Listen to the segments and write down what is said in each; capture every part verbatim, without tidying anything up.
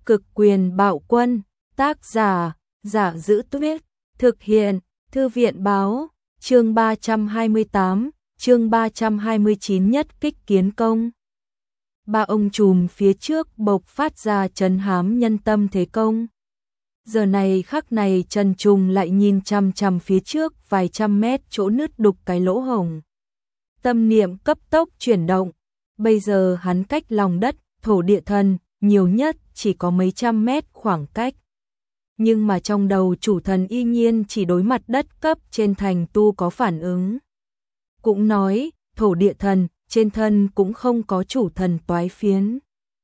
Cực quyền bạo quân, tác giả, Giả Giữ Tuyết, thực hiện, Thư viện báo, chương ba trăm hai mươi tám, chương ba trăm hai mươi chín nhất kích kiến công. Ba ông trùm phía trước bộc phát ra trấn hám nhân tâm thế công. Giờ này khắc này Trần Trùng lại nhìn chằm chằm phía trước vài trăm mét chỗ nứt đục cái lỗ hổng. Tâm niệm cấp tốc chuyển động, bây giờ hắn cách lòng đất, thổ địa thần, nhiều nhất chỉ có mấy trăm mét khoảng cách. Nhưng mà trong đầu chủ thần y nhiên chỉ đối mặt đất cấp trên thành tu có phản ứng. Cũng nói, thổ địa thần, trên thân cũng không có chủ thần toái phiến.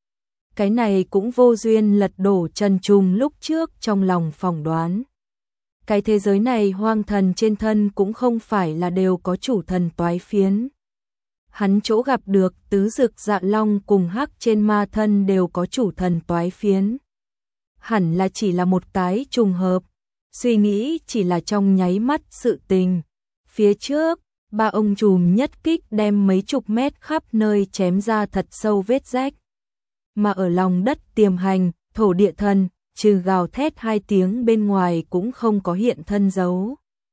Cái này cũng vô duyên lật đổ Trần Trùng lúc trước trong lòng phỏng đoán. Cái thế giới này hoang thần trên thân cũng không phải là đều có chủ thần toái phiến. Hắn chỗ gặp được tứ dực dạ long cùng hắc trên ma thân đều có chủ thần toái phiến. Hẳn là chỉ là một cái trùng hợp, suy nghĩ chỉ là trong nháy mắt sự tình. Phía trước, ba ông trùm nhất kích đem mấy chục mét khắp nơi chém ra thật sâu vết rách. Mà ở lòng đất tiềm hành, thổ địa thần, trừ gào thét hai tiếng bên ngoài cũng không có hiện thân dấu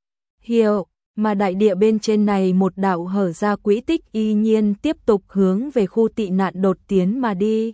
hiệu, mà đại địa bên trên này một đạo hở ra quỹ tích y nhiên tiếp tục hướng về khu tị nạn đột tiến mà đi.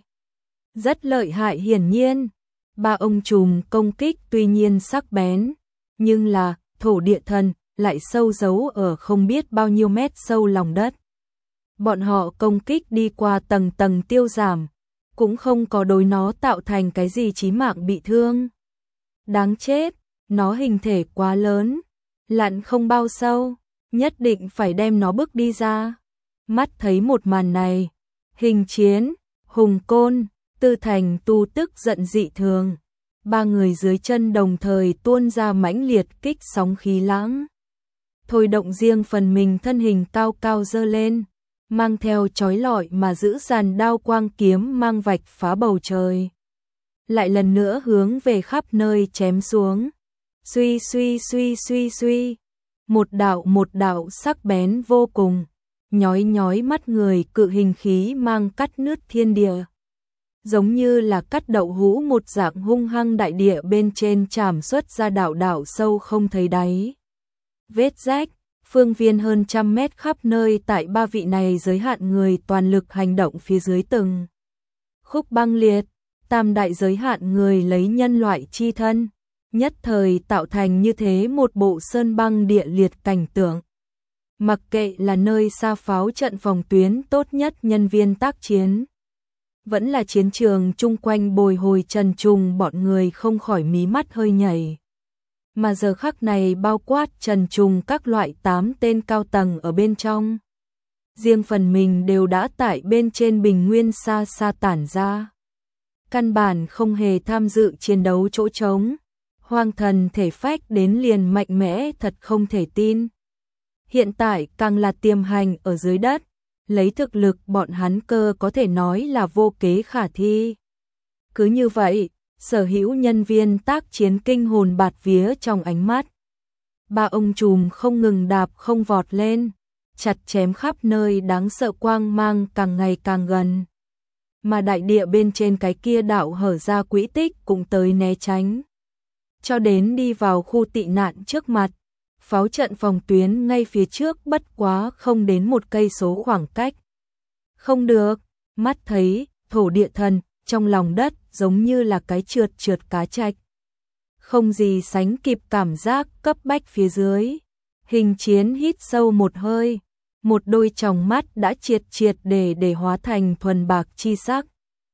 Rất lợi hại hiển nhiên, ba ông trùm công kích tuy nhiên sắc bén, nhưng là thổ địa thần lại sâu giấu ở không biết bao nhiêu mét sâu lòng đất. Bọn họ công kích đi qua tầng tầng tiêu giảm, cũng không có đối nó tạo thành cái gì chí mạng bị thương. Đáng chết, nó hình thể quá lớn, lặn không bao sâu, nhất định phải đem nó bước đi ra. Mắt thấy một màn này, Hình Chiến, Hùng Côn, Tư Thành tu tức giận dị thường. Ba người dưới chân đồng thời tuôn ra mãnh liệt kích sóng khí lãng. Thôi động riêng phần mình thân hình cao cao dơ lên, mang theo chói lọi mà giữ dàn đao quang kiếm mang vạch phá bầu trời. Lại lần nữa hướng về khắp nơi chém xuống. Suy suy suy suy suy. Một đạo một đạo sắc bén vô cùng, nhói nhói mắt người cự hình khí mang cắt nứt thiên địa. Giống như là cắt đậu hũ một dạng hung hăng đại địa bên trên chảm xuất ra đạo đạo sâu không thấy đáy. Vết rách, phương viên hơn trăm mét khắp nơi tại ba vị này giới hạn người toàn lực hành động phía dưới từng khúc băng liệt, tam đại giới hạn người lấy nhân loại chi thân, nhất thời tạo thành như thế một bộ sơn băng địa liệt cảnh tượng. Mặc kệ là nơi xa pháo trận phòng tuyến tốt nhất nhân viên tác chiến, vẫn là chiến trường chung quanh bồi hồi Trần Trùng bọn người không khỏi mí mắt hơi nhảy. Mà giờ khắc này bao quát Trần Trùng các loại tám tên cao tầng ở bên trong. Riêng phần mình đều đã tại bên trên bình nguyên xa xa tản ra. Căn bản không hề tham dự chiến đấu chỗ trống. Hoang thần thể phách đến liền mạnh mẽ thật không thể tin. Hiện tại càng là tiềm hành ở dưới đất. Lấy thực lực bọn hắn cơ có thể nói là vô kế khả thi. Cứ như vậy, sở hữu nhân viên tác chiến kinh hồn bạt vía trong ánh mắt. Ba ông trùm không ngừng đạp không vọt lên, chặt chém khắp nơi đáng sợ quang mang càng ngày càng gần. Mà đại địa bên trên cái kia đạo hở ra quỹ tích cũng tới né tránh. Cho đến đi vào khu tị nạn trước mặt, pháo trận phòng tuyến ngay phía trước bất quá không đến một cây số khoảng cách. Không được, mắt thấy, thổ địa thần, trong lòng đất giống như là cái trượt trượt cá trạch. Không gì sánh kịp cảm giác cấp bách phía dưới. Hình Chiến hít sâu một hơi, một đôi tròng mắt đã triệt triệt để để hóa thành thuần bạc chi sắc.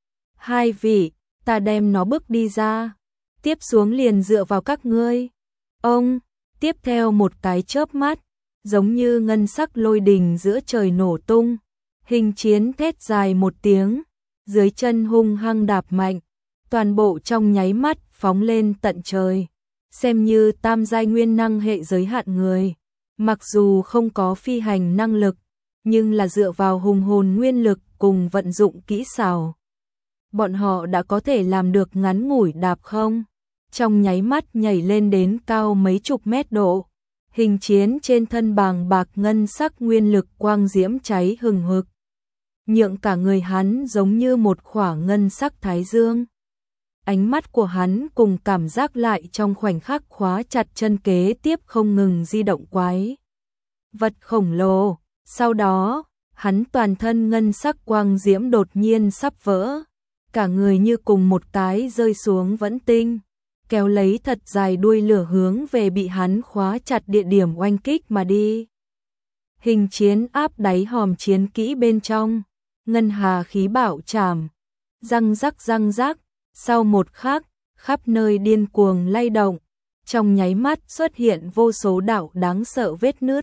Hai vị, ta đem nó bước đi ra, tiếp xuống liền dựa vào các ngươi. Ông, tiếp theo một cái chớp mắt, giống như ngân sắc lôi đình giữa trời nổ tung. Hình Chiến thét dài một tiếng, dưới chân hung hăng đạp mạnh, toàn bộ trong nháy mắt phóng lên tận trời. Xem như tam giai nguyên năng hệ giới hạn người, mặc dù không có phi hành năng lực, nhưng là dựa vào hùng hồn nguyên lực cùng vận dụng kỹ xảo. Bọn họ đã có thể làm được ngắn ngủi đạp không, trong nháy mắt nhảy lên đến cao mấy chục mét độ. Hình Chiến trên thân bàng bạc ngân sắc nguyên lực quang diễm cháy hừng hực, nhượng cả người hắn giống như một khỏa ngân sắc thái dương. ánh mắt của hắn cùng cảm giác lại trong khoảnh khắc khóa chặt chân kế tiếp không ngừng di động quái vật khổng lồ. Sau đó, hắn toàn thân ngân sắc quang diễm đột nhiên sắp vỡ, cả người như cùng một cái rơi xuống vẫn tinh, kéo lấy thật dài đuôi lửa hướng về bị hắn khóa chặt địa điểm oanh kích mà đi. Hình chiến áp đáy hòm chiến kỹ bên trong, ngân hà khí bạo chảm, răng rắc răng rắc, sau một khắc, khắp nơi điên cuồng lay động, trong nháy mắt xuất hiện vô số đạo đáng sợ vết nứt,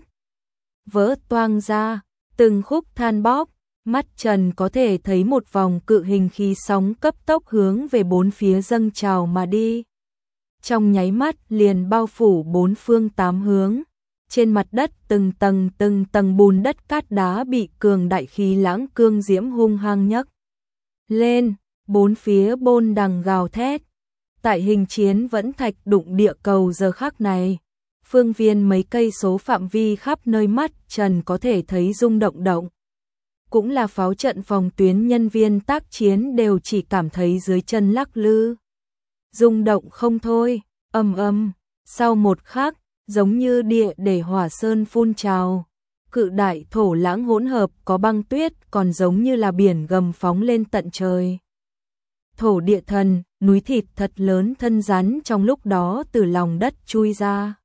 vỡ toang ra, từng khúc than bóc, mắt Trần có thể thấy một vòng cự hình khí sóng cấp tốc hướng về bốn phía dâng trào mà đi. Trong nháy mắt liền bao phủ bốn phương tám hướng, trên mặt đất từng tầng từng tầng bùn đất cát đá bị cường đại khí lãng cương diễm hung hăng nhấc lên, bốn phía bôn đằng gào thét. Tại hình chiến vẫn thạch đụng địa cầu giờ khắc này, phương viên mấy cây số phạm vi khắp nơi mắt Trần có thể thấy rung động động. Cũng là pháo trận phòng tuyến nhân viên tác chiến đều chỉ cảm thấy dưới chân lắc lư, rung động không thôi, ầm ầm. Sau một khắc, giống như địa để hỏa sơn phun trào, cự đại thổ lãng hỗn hợp có băng tuyết còn giống như là biển gầm phóng lên tận trời. Thổ địa thần, núi thịt thật lớn thân rắn trong lúc đó từ lòng đất chui ra.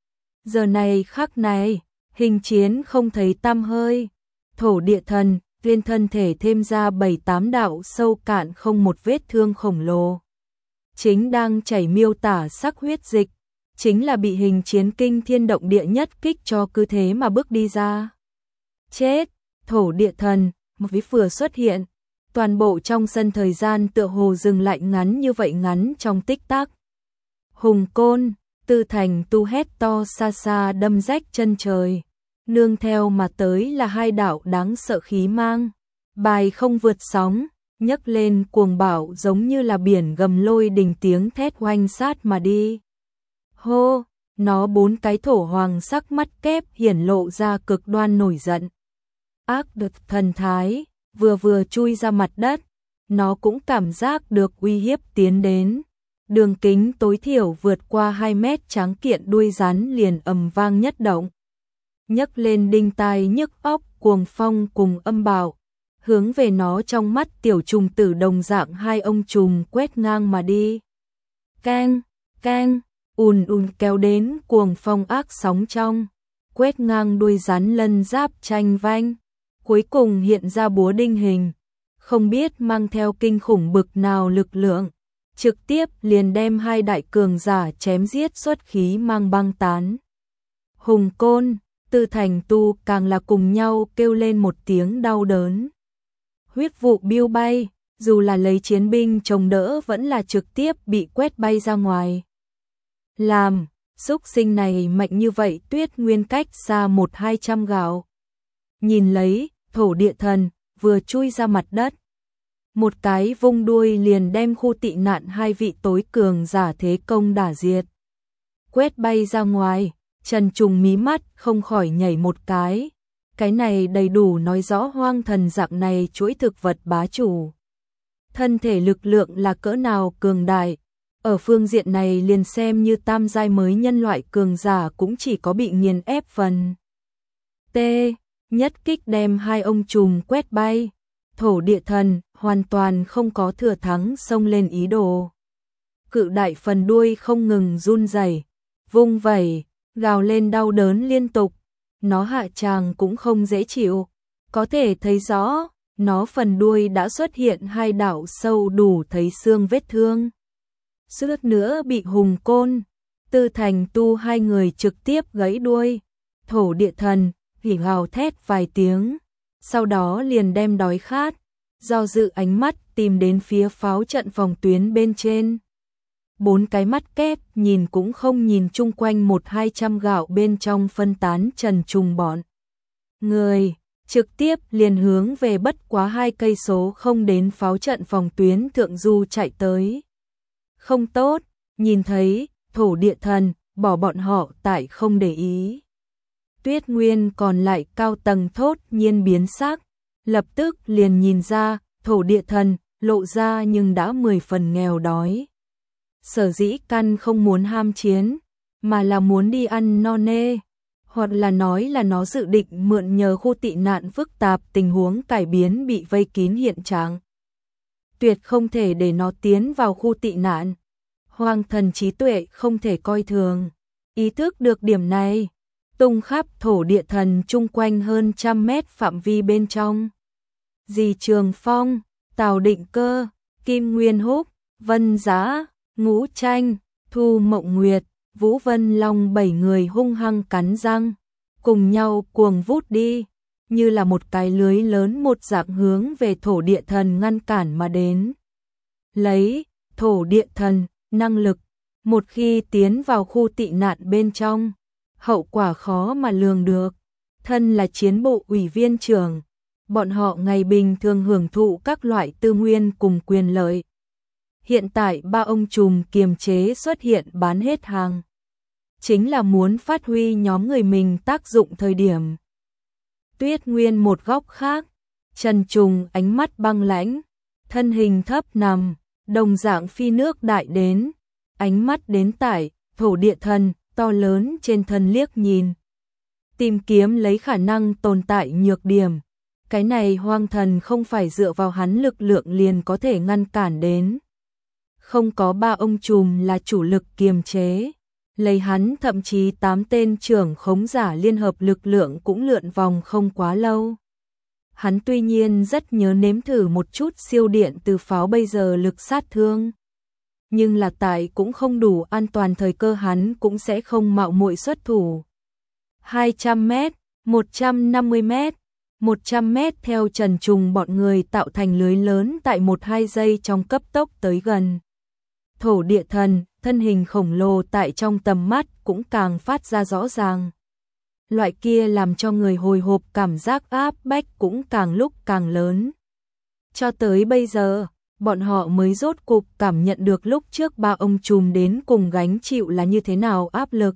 Giờ này khắc này, hình chiến không thấy tăm hơi. Thổ địa thần, viên thân thể thêm ra bảy tám đạo sâu cạn không một vết thương khổng lồ. Chính đang chảy miêu tả sắc huyết dịch, chính là bị hình chiến kinh thiên động địa nhất kích cho cứ thế mà bước đi ra. Chết, thổ địa thần, một ví vừa xuất hiện, toàn bộ trong sân thời gian tựa hồ dừng lại ngắn như vậy ngắn trong tích tắc. Hùng côn, Tư Thành tu hét to xa xa đâm rách chân trời, nương theo mà tới là hai đạo đáng sợ khí mang, bài không vượt sóng, nhấc lên cuồng bạo giống như là biển gầm lôi đình tiếng thét oanh sát mà đi. Hô, nó bốn cái thổ hoàng sắc mắt kép hiển lộ ra cực đoan nổi giận. Ác đực thần thái, vừa vừa chui ra mặt đất, nó cũng cảm giác được uy hiếp tiến đến. Đường kính tối thiểu vượt qua hai mét tráng kiện đuôi rắn liền ầm vang nhất động. Nhấc lên đinh tai nhức óc cuồng phong cùng âm bạo, hướng về nó trong mắt tiểu trùng tử đồng dạng hai ông trùng quét ngang mà đi. Keng, keng, ùn ùn kéo đến cuồng phong ác sóng trong, quét ngang đuôi rắn lân giáp tranh vanh, cuối cùng hiện ra búa đinh hình, không biết mang theo kinh khủng bực nào lực lượng, trực tiếp liền đem hai đại cường giả chém giết xuất khí mang băng tán. Hùng côn, Tư Thành tu càng là cùng nhau kêu lên một tiếng đau đớn. Huyết vụ biêu bay, dù là lấy chiến binh chống đỡ vẫn là trực tiếp bị quét bay ra ngoài. Làm, xúc sinh này mạnh như vậy tuyết nguyên cách xa một hai trăm gạo. Nhìn lấy, thổ địa thần, vừa chui ra mặt đất. Một cái vung đuôi liền đem khu tị nạn hai vị tối cường giả thế công đả diệt. Quét bay ra ngoài, Trần Trùng mí mắt không khỏi nhảy một cái. Cái này đầy đủ nói rõ hoang thần dạng này chuỗi thực vật bá chủ. Thân thể lực lượng là cỡ nào cường đại. Ở phương diện này liền xem như tam giai mới nhân loại cường giả cũng chỉ có bị nghiền ép phần. T. Nhất kích đem hai ông trùng quét bay. Thổ địa thần hoàn toàn không có thừa thắng xông lên ý đồ. Cự đại phần đuôi không ngừng run rẩy, vung vẩy, gào lên đau đớn liên tục. Nó hạ tràng cũng không dễ chịu, có thể thấy rõ, nó phần đuôi đã xuất hiện hai đạo sâu đủ thấy xương vết thương. Suýt nữa bị hùng côn, Tư Thành tu hai người trực tiếp gãy đuôi. Thổ địa thần hỉ gào thét vài tiếng, sau đó liền đem đói khát, do dự ánh mắt tìm đến phía pháo trận phòng tuyến bên trên. Bốn cái mắt kép nhìn cũng không nhìn chung quanh một hai trăm gạo bên trong phân tán Trần Trùng bọn người, trực tiếp liền hướng về bất quá hai cây số không đến pháo trận phòng tuyến thượng du chạy tới. Không tốt, nhìn thấy, thổ địa thần, bỏ bọn họ tại không để ý. Tuyết Nguyên còn lại cao tầng thốt nhiên biến sắc, lập tức liền nhìn ra, thổ địa thần, lộ ra nhưng đã mười phần nghèo đói. sở dĩ căn không muốn ham chiến, mà là muốn đi ăn no nê, hoặc là nói là nó dự định mượn nhờ khu tị nạn phức tạp tình huống cải biến bị vây kín hiện trạng. Tuyệt không thể để nó tiến vào khu tị nạn. Hoàng thần trí tuệ không thể coi thường. Ý thức được điểm này, tung khắp thổ địa thần chung quanh hơn trăm mét phạm vi bên trong. Dì Trường Phong, Tào Định Cơ, Kim Nguyên Húc, Vân Giá, Ngũ Tranh, Thu Mộng Nguyệt, Vũ Vân Long bảy người hung hăng cắn răng, cùng nhau cuồng vút đi, như là một cái lưới lớn một dạng hướng về thổ địa thần ngăn cản mà đến. Lấy thổ địa thần, năng lực, một khi tiến vào khu tị nạn bên trong, hậu quả khó mà lường được. Thân là chiến bộ ủy viên trưởng, bọn họ ngày bình thường hưởng thụ các loại tư nguyên cùng quyền lợi. Hiện tại ba ông trùm kiềm chế xuất hiện bán hết hàng, chính là muốn phát huy nhóm người mình tác dụng thời điểm. Tuyết Nguyên một góc khác, Trần Trùng ánh mắt băng lãnh, thân hình thấp nằm, đồng dạng phi nước đại đến, ánh mắt đến tại thổ địa thần to lớn trên thân liếc nhìn, tìm kiếm lấy khả năng tồn tại nhược điểm. Cái này hoang thần không phải dựa vào hắn lực lượng liền có thể ngăn cản đến. Không có ba ông trùm là chủ lực kiềm chế, lấy hắn thậm chí tám tên trưởng khống giả liên hợp lực lượng cũng lượn vòng không quá lâu. Hắn tuy nhiên rất nhớ nếm thử một chút siêu điện từ pháo bây giờ lực sát thương, nhưng là tại cũng không đủ an toàn thời cơ hắn cũng sẽ không mạo muội xuất thủ. hai trăm mét, một trăm năm mươi mét, một trăm mét theo Trần Trùng bọn người tạo thành lưới lớn tại một hai giây trong cấp tốc tới gần. Thổ địa thần, thân hình khổng lồ tại trong tầm mắt cũng càng phát ra rõ ràng. Loại kia làm cho người hồi hộp cảm giác áp bách cũng càng lúc càng lớn. Cho tới bây giờ, bọn họ mới rốt cục cảm nhận được lúc trước ba ông trùm đến cùng gánh chịu là như thế nào áp lực.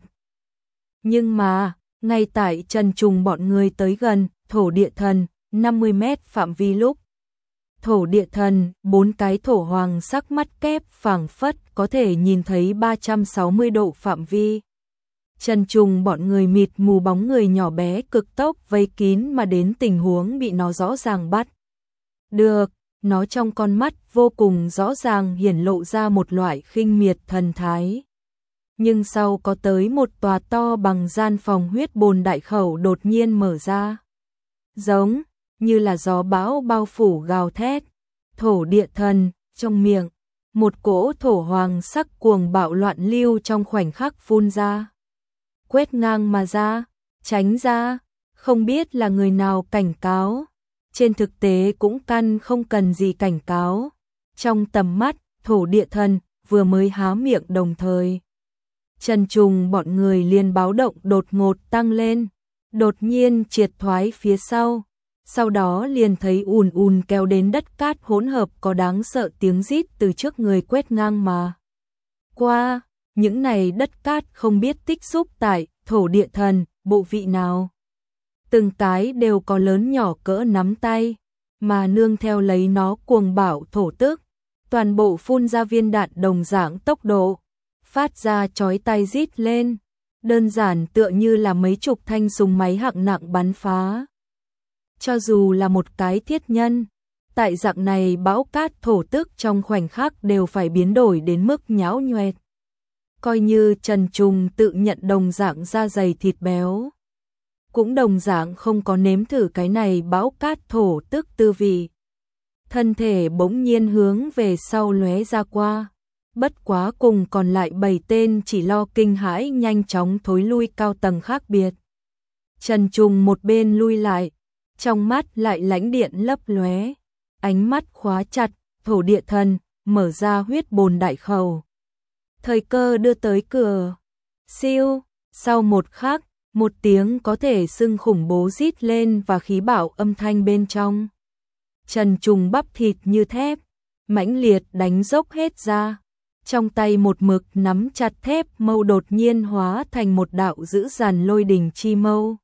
Nhưng mà, ngay tại Trần Trùng bọn người tới gần thổ địa thần năm mươi mét phạm vi lúc, thổ địa thần, bốn cái thổ hoàng sắc mắt kép phảng phất có thể nhìn thấy ba trăm sáu mươi độ phạm vi. Trần Trùng bọn người mịt mù bóng người nhỏ bé cực tốc vây kín mà đến tình huống bị nó rõ ràng bắt được, nó trong con mắt vô cùng rõ ràng hiển lộ ra một loại khinh miệt thần thái. Nhưng sau có tới một tòa to bằng gian phòng huyết bồn đại khẩu đột nhiên mở ra. Giống như là gió bão bao phủ gào thét, thổ địa thần, trong miệng, một cỗ thổ hoàng sắc cuồng bạo loạn lưu trong khoảnh khắc phun ra. Quét ngang mà ra, tránh ra, không biết là người nào cảnh cáo. Trên thực tế cũng căn không cần gì cảnh cáo. Trong tầm mắt, thổ địa thần vừa mới há miệng đồng thời. Trần Trùng bọn người liền báo động đột ngột tăng lên, đột nhiên triệt thoái phía sau. Sau đó liền thấy ùn ùn kéo đến đất cát hỗn hợp có đáng sợ tiếng rít từ trước người quét ngang mà qua. Những này đất cát không biết tích xúc tại thổ địa thần, bộ vị nào. Từng cái đều có lớn nhỏ cỡ nắm tay, mà nương theo lấy nó cuồng bạo thổ tức, toàn bộ phun ra viên đạn đồng dạng tốc độ, phát ra chói tai rít lên, đơn giản tựa như là mấy chục thanh súng máy hạng nặng bắn phá. Cho dù là một cái thiết nhân, tại dạng này bão cát thổ tức trong khoảnh khắc đều phải biến đổi đến mức nhão nhoẹt. Coi như Trần Trùng tự nhận đồng dạng da dày thịt béo, cũng đồng dạng không có nếm thử cái này bão cát thổ tức tư vị. Thân thể bỗng nhiên hướng về sau lóe ra qua, bất quá cùng còn lại bảy tên chỉ lo kinh hãi nhanh chóng thối lui cao tầng khác biệt. Trần Trùng một bên lui lại, trong mắt lại lãnh điện lấp lóe, ánh mắt khóa chặt thổ địa thần, mở ra huyết bồn đại khẩu. Thời cơ đưa tới cửa. Siêu, sau một khắc, một tiếng có thể xưng khủng bố rít lên và khí bạo âm thanh bên trong. Trần Trùng bắp thịt như thép, mãnh liệt đánh dốc hết ra. Trong tay một mực nắm chặt thép mâu đột nhiên hóa thành một đạo dữ dằn lôi đình chi mâu.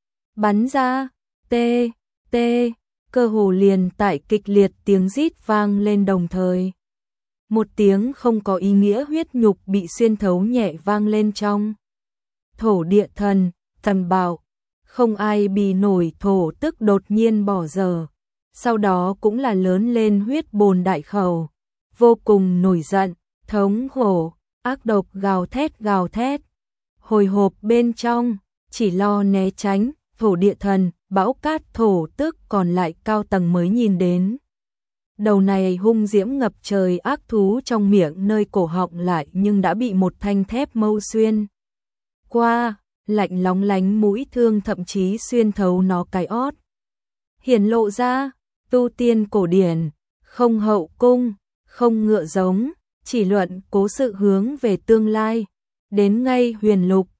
Bắn ra, tê, tê, cơ hồ liền tại kịch liệt tiếng rít vang lên đồng thời. Một tiếng không có ý nghĩa huyết nhục bị xuyên thấu nhẹ vang lên trong. Thổ địa thần, thần bảo, không ai bì nổi thổ tức đột nhiên bỏ dở. Sau đó cũng là lớn lên huyết bồn đại khẩu, vô cùng nổi giận, thống khổ, ác độc gào thét gào thét. Hồi hộp bên trong, chỉ lo né tránh, thổ địa thần, bão cát thổ tức còn lại cao tầng mới nhìn đến. Đầu này hung diễm ngập trời ác thú trong miệng nơi cổ họng lại nhưng đã bị một thanh thép mâu xuyên qua, lạnh lóng lánh mũi thương thậm chí xuyên thấu nó cái ót. Hiển lộ ra, tu tiên cổ điển, không hậu cung, không ngựa giống, chỉ luận cố sự hướng về tương lai, đến ngay huyền lục,